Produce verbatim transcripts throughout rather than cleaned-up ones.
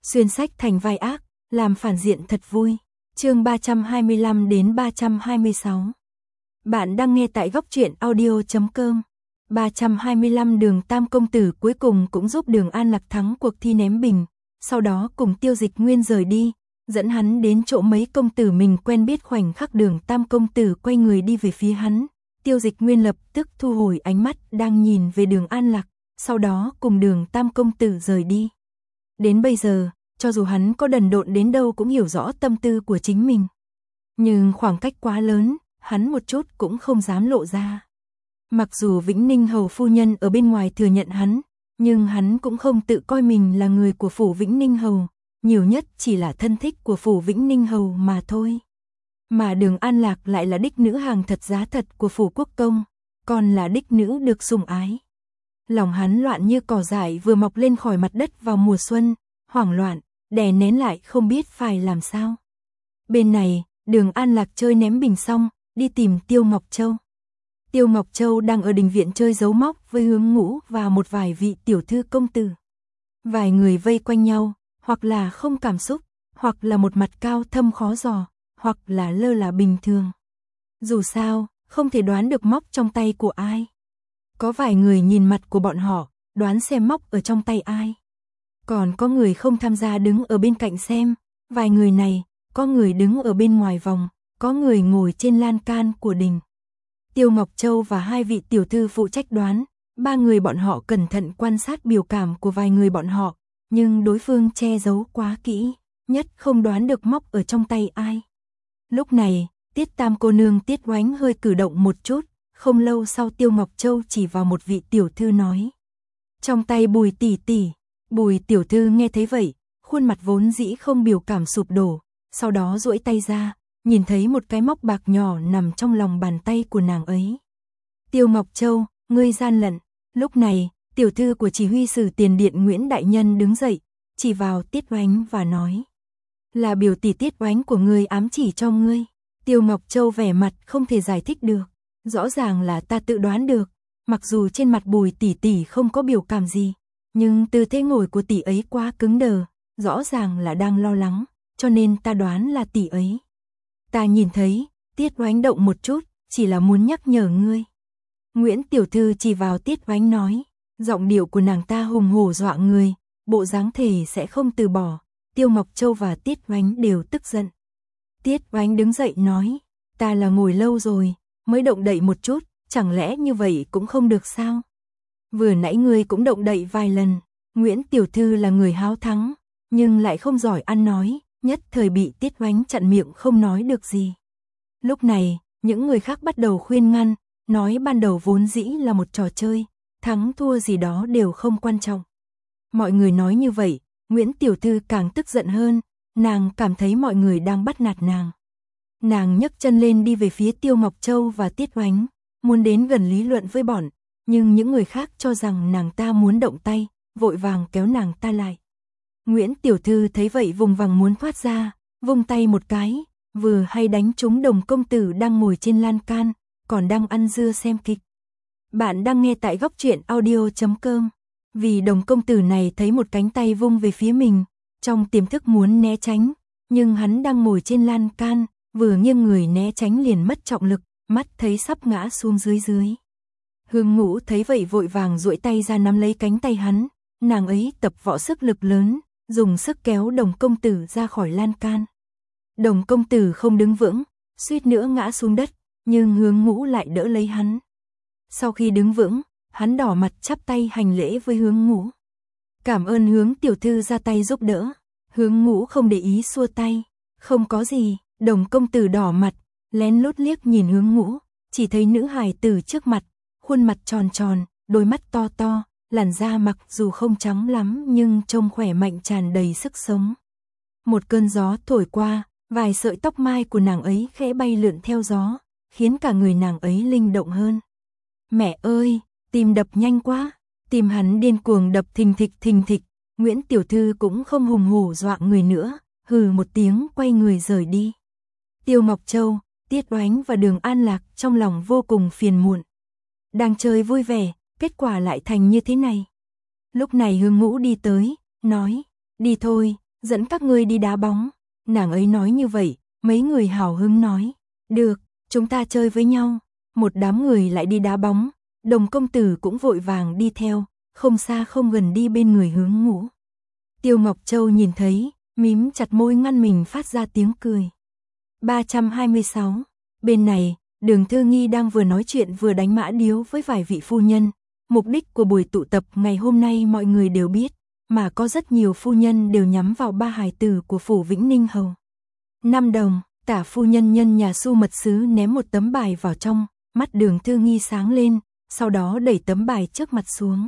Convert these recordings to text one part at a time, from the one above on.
xuyên sách thành vai ác, làm phản diện thật vui. Chương ba trăm hai mươi lăm đến ba trăm hai mươi sáu. Bạn đang nghe tại góc truyện audio chấm com. ba trăm hai mươi lăm Đường Tam công tử cuối cùng cũng giúp Đường An Lạc thắng cuộc thi ném bình, sau đó cùng Tiêu Dịch Nguyên rời đi, dẫn hắn đến chỗ mấy công tử mình quen biết. Khoảnh khắc Đường Tam công tử quay người đi về phía hắn, Tiêu Dịch Nguyên lập tức thu hồi ánh mắt đang nhìn về Đường An Lạc, sau đó cùng Đường Tam công tử rời đi. Đến bây giờ, cho dù hắn có đần độn đến đâu cũng hiểu rõ tâm tư của chính mình. Nhưng khoảng cách quá lớn, hắn một chút cũng không dám lộ ra. Mặc dù Vĩnh Ninh Hầu phu nhân ở bên ngoài thừa nhận hắn, nhưng hắn cũng không tự coi mình là người của phủ Vĩnh Ninh Hầu, nhiều nhất chỉ là thân thích của phủ Vĩnh Ninh Hầu mà thôi. Mà Đường An Lạc lại là đích nữ hàng thật giá thật của phủ Quốc công, còn là đích nữ được sủng ái. Lòng hắn loạn như cỏ dại vừa mọc lên khỏi mặt đất vào mùa xuân, hoảng loạn, đè nén lại không biết phải làm sao. Bên này, Đường An Lạc chơi ném bình xong, đi tìm Tiêu Ngọc Châu. Tiêu Ngọc Châu đang ở đình viện chơi giấu móc với Hướng Ngũ và một vài vị tiểu thư công tử. Vài người vây quanh nhau, hoặc là không cảm xúc, hoặc là một mặt cao thâm khó dò, hoặc là lơ là bình thường. Dù sao, không thể đoán được móc trong tay của ai. Có vài người nhìn mặt của bọn họ, đoán xem móc ở trong tay ai. Còn có người không tham gia đứng ở bên cạnh xem, vài người này, có người đứng ở bên ngoài vòng, có người ngồi trên lan can của đình. Tiêu Ngọc Châu và hai vị tiểu thư phụ trách đoán, ba người bọn họ cẩn thận quan sát biểu cảm của vài người bọn họ, nhưng đối phương che giấu quá kỹ, nhất không đoán được móc ở trong tay ai. Lúc này, Tiết Tam cô nương Tiết Oánh hơi cử động một chút, không lâu sau Tiêu Ngọc Châu chỉ vào một vị tiểu thư nói: "Trong tay Bùi tỷ tỷ." Bùi tiểu thư nghe thấy vậy, khuôn mặt vốn dĩ không biểu cảm sụp đổ, sau đó duỗi tay ra, nhìn thấy một cái móc bạc nhỏ nằm trong lòng bàn tay của nàng ấy. "Tiêu Ngọc Châu, ngươi gian lận." Lúc này, tiểu thư của chỉ huy sử tiền điện Nguyễn đại nhân đứng dậy, chỉ vào Tiết Oánh và nói: "Là biểu tỷ Tiết Oánh của ngươi ám chỉ cho ngươi." Tiêu Ngọc Châu vẻ mặt không thể giải thích được, rõ ràng là ta tự đoán được, mặc dù trên mặt Bùi tỷ tỷ không có biểu cảm gì, nhưng tư thế ngồi của tỷ ấy quá cứng đờ, rõ ràng là đang lo lắng, cho nên ta đoán là tỷ ấy. Ta nhìn thấy, Tiết Oánh động một chút, chỉ là muốn nhắc nhở ngươi. Nguyễn tiểu thư chỉ vào Tiết Oánh nói, giọng điệu của nàng ta hùng hổ dọa người, bộ dáng thể sẽ không từ bỏ. Tiêu Ngọc Châu và Tiết Oánh đều tức giận. Tiết Oánh đứng dậy nói, ta là ngồi lâu rồi, mới động đậy một chút, chẳng lẽ như vậy cũng không được sao? Vừa nãy ngươi cũng động đậy vài lần. Nguyễn tiểu thư là người háo thắng, nhưng lại không giỏi ăn nói, nhất thời bị Tiết Oánh chặn miệng không nói được gì. Lúc này, những người khác bắt đầu khuyên ngăn, nói ban đầu vốn dĩ là một trò chơi, thắng thua gì đó đều không quan trọng. Mọi người nói như vậy, Nguyễn tiểu thư càng tức giận hơn, nàng cảm thấy mọi người đang bắt nạt nàng. Nàng nhấc chân lên đi về phía Tiêu Ngọc Châu và Tiết Oánh, muốn đến gần lý luận với bọn, nhưng những người khác cho rằng nàng ta muốn động tay, vội vàng kéo nàng ta lại. Nguyễn tiểu thư thấy vậy vùng vằng muốn thoát ra, vung tay một cái, vừa hay đánh trúng Đồng công tử đang ngồi trên lan can, còn đang ăn dưa xem kịch. Bạn đang nghe tại góc truyện audio chấm com. Vì Đồng công tử này thấy một cánh tay vung về phía mình, trong tiềm thức muốn né tránh, nhưng hắn đang ngồi trên lan can, vừa nghiêng người né tránh liền mất trọng lực, mắt thấy sắp ngã xuống dưới dưới. Hướng Ngũ thấy vậy vội vàng duỗi tay ra nắm lấy cánh tay hắn, nàng ấy tập võ sức lực lớn, dùng sức kéo Đồng công tử ra khỏi lan can. Đồng công tử không đứng vững, suýt nữa ngã xuống đất, nhưng Hướng Ngũ lại đỡ lấy hắn. Sau khi đứng vững, hắn đỏ mặt chắp tay hành lễ với Hướng Ngũ. Cảm ơn Hướng tiểu thư ra tay giúp đỡ. Hướng Ngũ không để ý xua tay, không có gì. Đồng công tử đỏ mặt, lén lút liếc nhìn Hướng Ngũ, chỉ thấy nữ hài tử trước mặt, khuôn mặt tròn tròn, đôi mắt to to, làn da mặc dù không trắng lắm nhưng trông khỏe mạnh tràn đầy sức sống. Một cơn gió thổi qua, vài sợi tóc mai của nàng ấy khẽ bay lượn theo gió, khiến cả người nàng ấy linh động hơn. Mẹ ơi, tim đập nhanh quá, tim hắn điên cuồng đập thình thịch thình thịch. Nguyễn tiểu thư cũng không hùng hổ dọa người nữa, hừ một tiếng quay người rời đi. Tiêu Ngọc Châu, Tiết Oánh và Đường An Lạc trong lòng vô cùng phiền muộn. Đang chơi vui vẻ, kết quả lại thành như thế này. Lúc này Hướng Ngũ đi tới, nói, đi thôi, dẫn các ngươi đi đá bóng. Nàng ấy nói như vậy, mấy người hào hứng nói, được, chúng ta chơi với nhau. Một đám người lại đi đá bóng, Đồng công tử cũng vội vàng đi theo, không xa không gần đi bên người Hướng Ngũ. Tiêu Ngọc Châu nhìn thấy, mím chặt môi ngăn mình phát ra tiếng cười. ba trăm hai mươi sáu. Bên này, Đường Thư Nghi đang vừa nói chuyện vừa đánh mã điếu với vài vị phu nhân. Mục đích của buổi tụ tập ngày hôm nay mọi người đều biết, mà có rất nhiều phu nhân đều nhắm vào ba hài tử của phủ Vĩnh Ninh Hầu. Năm đồng, Tả phu nhân nhân nhà Su Mật Sứ ném một tấm bài vào trong, mắt Đường Thư Nghi sáng lên, sau đó đẩy tấm bài trước mặt xuống.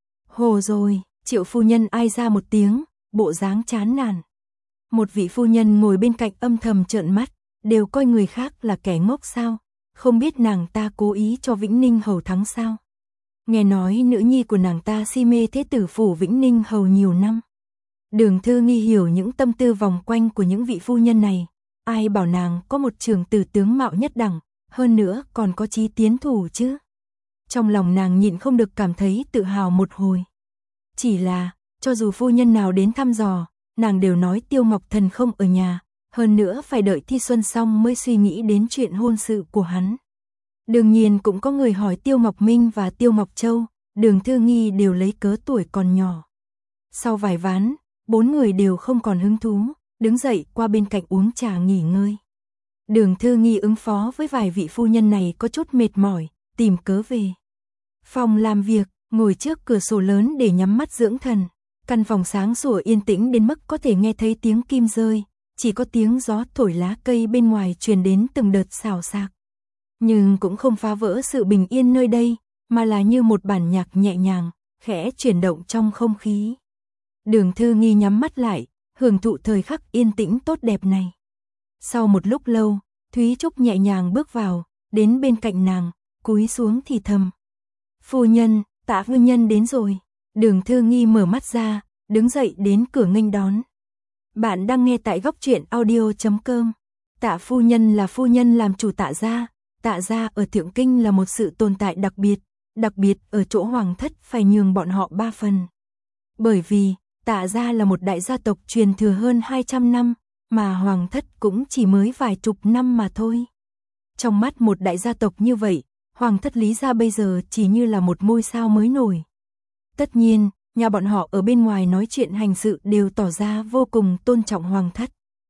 Hồ rồi, Triệu phu nhân ai ra một tiếng, bộ dáng chán nản. Một vị phu nhân ngồi bên cạnh âm thầm trợn mắt, đều coi người khác là kẻ ngốc sao, không biết nàng ta cố ý cho Vĩnh Ninh Hầu thắng sao. Nghe nói nữ nhi của nàng ta si mê thế tử phủ Vĩnh Ninh Hầu nhiều năm. Đường Thư Nghi hiểu những tâm tư vòng quanh của những vị phu nhân này, ai bảo nàng có một trường tử tướng mạo nhất đẳng, hơn nữa còn có chí tiến thủ chứ. Trong lòng nàng nhịn không được cảm thấy tự hào một hồi. Chỉ là, cho dù phu nhân nào đến thăm dò, nàng đều nói Tiêu Ngọc Thần không ở nhà, hơn nữa phải đợi thi xuân xong mới suy nghĩ đến chuyện hôn sự của hắn. Đương nhiên cũng có người hỏi Tiêu Ngọc Minh và Tiêu Ngọc Châu, Đường Thư Nghi đều lấy cớ tuổi còn nhỏ. Sau vài ván, bốn người đều không còn hứng thú, đứng dậy qua bên cạnh uống trà nghỉ ngơi. Đường Thư Nghi ứng phó với vài vị phu nhân này có chút mệt mỏi, tìm cớ về phòng làm việc, ngồi trước cửa sổ lớn để nhắm mắt dưỡng thần. Căn phòng sáng sủa yên tĩnh đến mức có thể nghe thấy tiếng kim rơi, chỉ có tiếng gió thổi lá cây bên ngoài truyền đến từng đợt xào xạc. Nhưng cũng không phá vỡ sự bình yên nơi đây, mà là như một bản nhạc nhẹ nhàng, khẽ chuyển động trong không khí. Đường Thư Nghi nhắm mắt lại, hưởng thụ thời khắc yên tĩnh tốt đẹp này. Sau một lúc lâu, Thúy Trúc nhẹ nhàng bước vào, đến bên cạnh nàng, cúi xuống thì thầm. Phu nhân, Tạ phu nhân đến rồi. Đường Thư Nghi mở mắt ra, đứng dậy đến cửa nghênh đón. Bạn đang nghe tại góc truyện audio chấm com. Tạ phu nhân là phu nhân làm chủ Tạ gia. Tạ gia ở Thượng Kinh là một sự tồn tại đặc biệt, đặc biệt ở chỗ hoàng thất phải nhường bọn họ ba phần. Bởi vì, Tạ gia là một đại gia tộc truyền thừa hơn hai trăm năm, mà hoàng thất cũng chỉ mới vài chục năm mà thôi. Trong mắt một đại gia tộc như vậy, hoàng thất Lý gia bây giờ chỉ như là một ngôi sao mới nổi. Tất nhiên, nhà bọn họ ở bên ngoài nói chuyện hành sự đều tỏ ra vô cùng tôn trọng hoàng thất.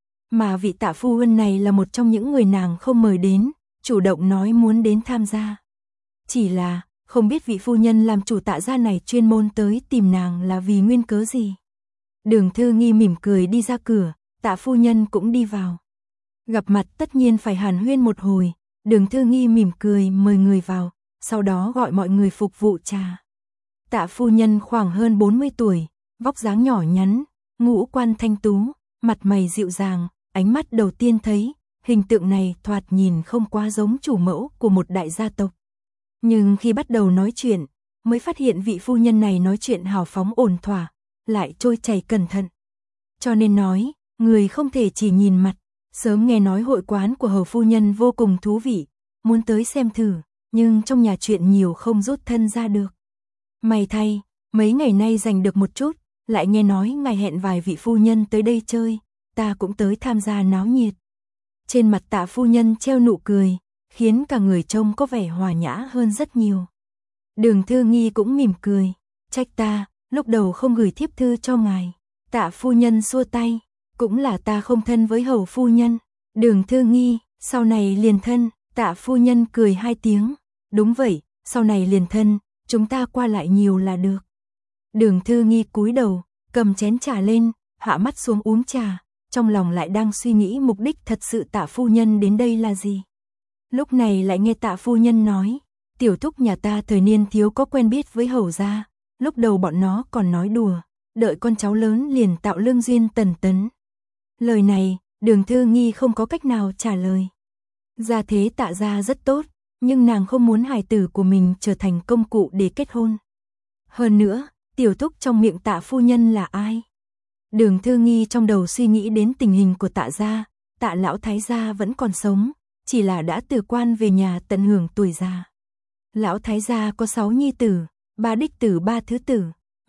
Mà vị Tạ phu nhân này là một trong những người nàng không mời đến, chủ động nói muốn đến tham gia. Chỉ là, không biết vị phu nhân làm chủ Tạ gia này chuyên môn tới tìm nàng là vì nguyên cớ gì. Đường Thư Nghi mỉm cười đi ra cửa, Tạ phu nhân cũng đi vào. Gặp mặt tất nhiên phải hàn huyên một hồi, Đường Thư Nghi mỉm cười mời người vào, sau đó gọi mọi người phục vụ trà. Tạ phu nhân khoảng hơn bốn mươi tuổi, vóc dáng nhỏ nhắn, ngũ quan thanh tú, mặt mày dịu dàng, ánh mắt đầu tiên thấy, hình tượng này thoạt nhìn không quá giống chủ mẫu của một đại gia tộc. Nhưng khi bắt đầu nói chuyện, mới phát hiện vị phu nhân này nói chuyện hào phóng ổn thỏa, lại trôi chảy cẩn thận. Cho nên nói, người không thể chỉ nhìn mặt, sớm nghe nói hội quán của hầu phu nhân vô cùng thú vị, muốn tới xem thử, nhưng trong nhà chuyện nhiều không rút thân ra được. May thay, mấy ngày nay dành được một chút, lại nghe nói ngài hẹn vài vị phu nhân tới đây chơi, ta cũng tới tham gia náo nhiệt. Trên mặt Tạ phu nhân treo nụ cười, khiến cả người trông có vẻ hòa nhã hơn rất nhiều. Đường Thư Nghi cũng mỉm cười, trách ta, lúc đầu không gửi thiếp thư cho ngài. Tạ phu nhân xua tay, cũng là ta không thân với hầu phu nhân. Đường Thư Nghi, sau này liền thân. Tạ phu nhân cười hai tiếng, đúng vậy, sau này liền thân, chúng ta qua lại nhiều là được. Đường Thư Nghi cúi đầu, cầm chén trà lên, hạ mắt xuống uống trà, trong lòng lại đang suy nghĩ mục đích thật sự Tạ phu nhân đến đây là gì. Lúc này lại nghe Tạ phu nhân nói, tiểu thúc nhà ta thời niên thiếu có quen biết với hầu gia, lúc đầu bọn nó còn nói đùa, đợi con cháu lớn liền tạo lương duyên tần tấn. Lời này, Đường Thư Nghi không có cách nào trả lời. Gia thế Tạ gia rất tốt, nhưng nàng không muốn hài tử của mình trở thành công cụ để kết hôn. Hơn nữa, tiểu thúc trong miệng Tạ phu nhân là ai? Đường Thư Nghi trong đầu suy nghĩ đến tình hình của Tạ gia, Tạ lão thái gia vẫn còn sống, chỉ là đã từ quan về nhà tận hưởng tuổi già. Lão thái gia có sáu nhi tử, ba đích tử ba thứ tử,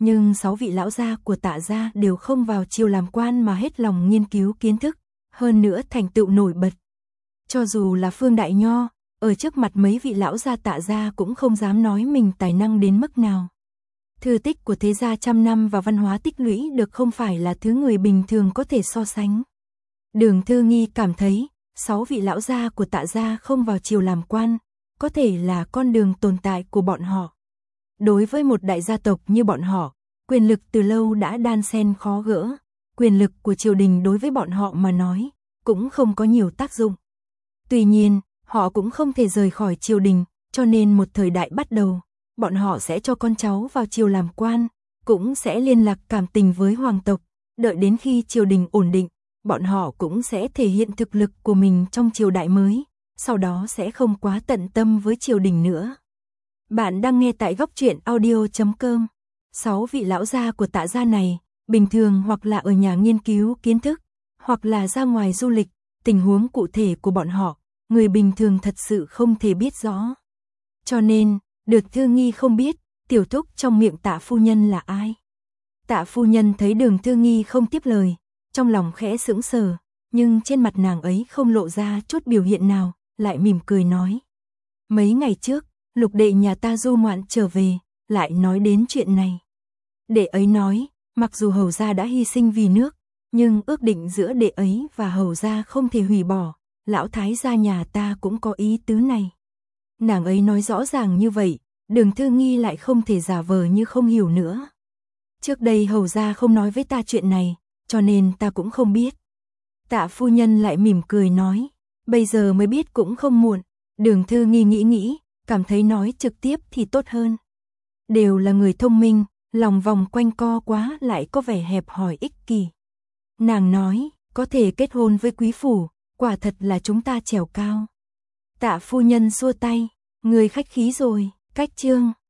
Nhưng sáu vị lão gia của Tạ gia đều không vào triều làm quan mà hết lòng nghiên cứu kiến thức, hơn nữa thành tựu nổi bật. Cho dù là Phương Đại Nho, ở trước mặt mấy vị lão gia Tạ gia cũng không dám nói mình tài năng đến mức nào. Thư tích của thế gia trăm năm và văn hóa tích lũy được không phải là thứ người bình thường có thể so sánh. Đường Thư Nghi cảm thấy, sáu vị lão gia của Tạ gia không vào triều làm quan, có thể là con đường tồn tại của bọn họ. Đối với một đại gia tộc như bọn họ, quyền lực từ lâu đã đan xen khó gỡ, quyền lực của triều đình đối với bọn họ mà nói, cũng không có nhiều tác dụng. Tuy nhiên, họ cũng không thể rời khỏi triều đình, cho nên một thời đại bắt đầu, bọn họ sẽ cho con cháu vào triều làm quan, cũng sẽ liên lạc cảm tình với hoàng tộc, đợi đến khi triều đình ổn định, bọn họ cũng sẽ thể hiện thực lực của mình trong triều đại mới, sau đó sẽ không quá tận tâm với triều đình nữa. Bạn đang nghe tại góc truyện audio chấm com. Sáu vị lão gia của Tạ gia này, bình thường hoặc là ở nhà nghiên cứu kiến thức, hoặc là ra ngoài du lịch, tình huống cụ thể của bọn họ, người bình thường thật sự không thể biết rõ. Cho nên, được Thư Nghi không biết, tiểu thúc trong miệng Tạ phu nhân là ai. Tạ phu nhân thấy Đường Thư Nghi không tiếp lời, trong lòng khẽ sững sờ, nhưng trên mặt nàng ấy không lộ ra chút biểu hiện nào, lại mỉm cười nói. Mấy ngày trước, Lục đệ nhà ta du ngoạn trở về, lại nói đến chuyện này. Đệ ấy nói, mặc dù hầu gia đã hy sinh vì nước, nhưng ước định giữa đệ ấy và hầu gia không thể hủy bỏ, lão thái gia nhà ta cũng có ý tứ này. Nàng ấy nói rõ ràng như vậy, Đường Thư Nghi lại không thể giả vờ như không hiểu nữa. Trước đây hầu gia không nói với ta chuyện này, cho nên ta cũng không biết. Tạ phu nhân lại mỉm cười nói, bây giờ mới biết cũng không muộn. Đường Thư Nghi nghĩ nghĩ, cảm thấy nói trực tiếp thì tốt hơn. Đều là người thông minh, lòng vòng quanh co quá lại có vẻ hẹp hòi ích kỷ. Nàng nói, có thể kết hôn với quý phủ, quả thật là chúng ta trèo cao. Tạ phu nhân xua tay, người khách khí rồi, cách chương.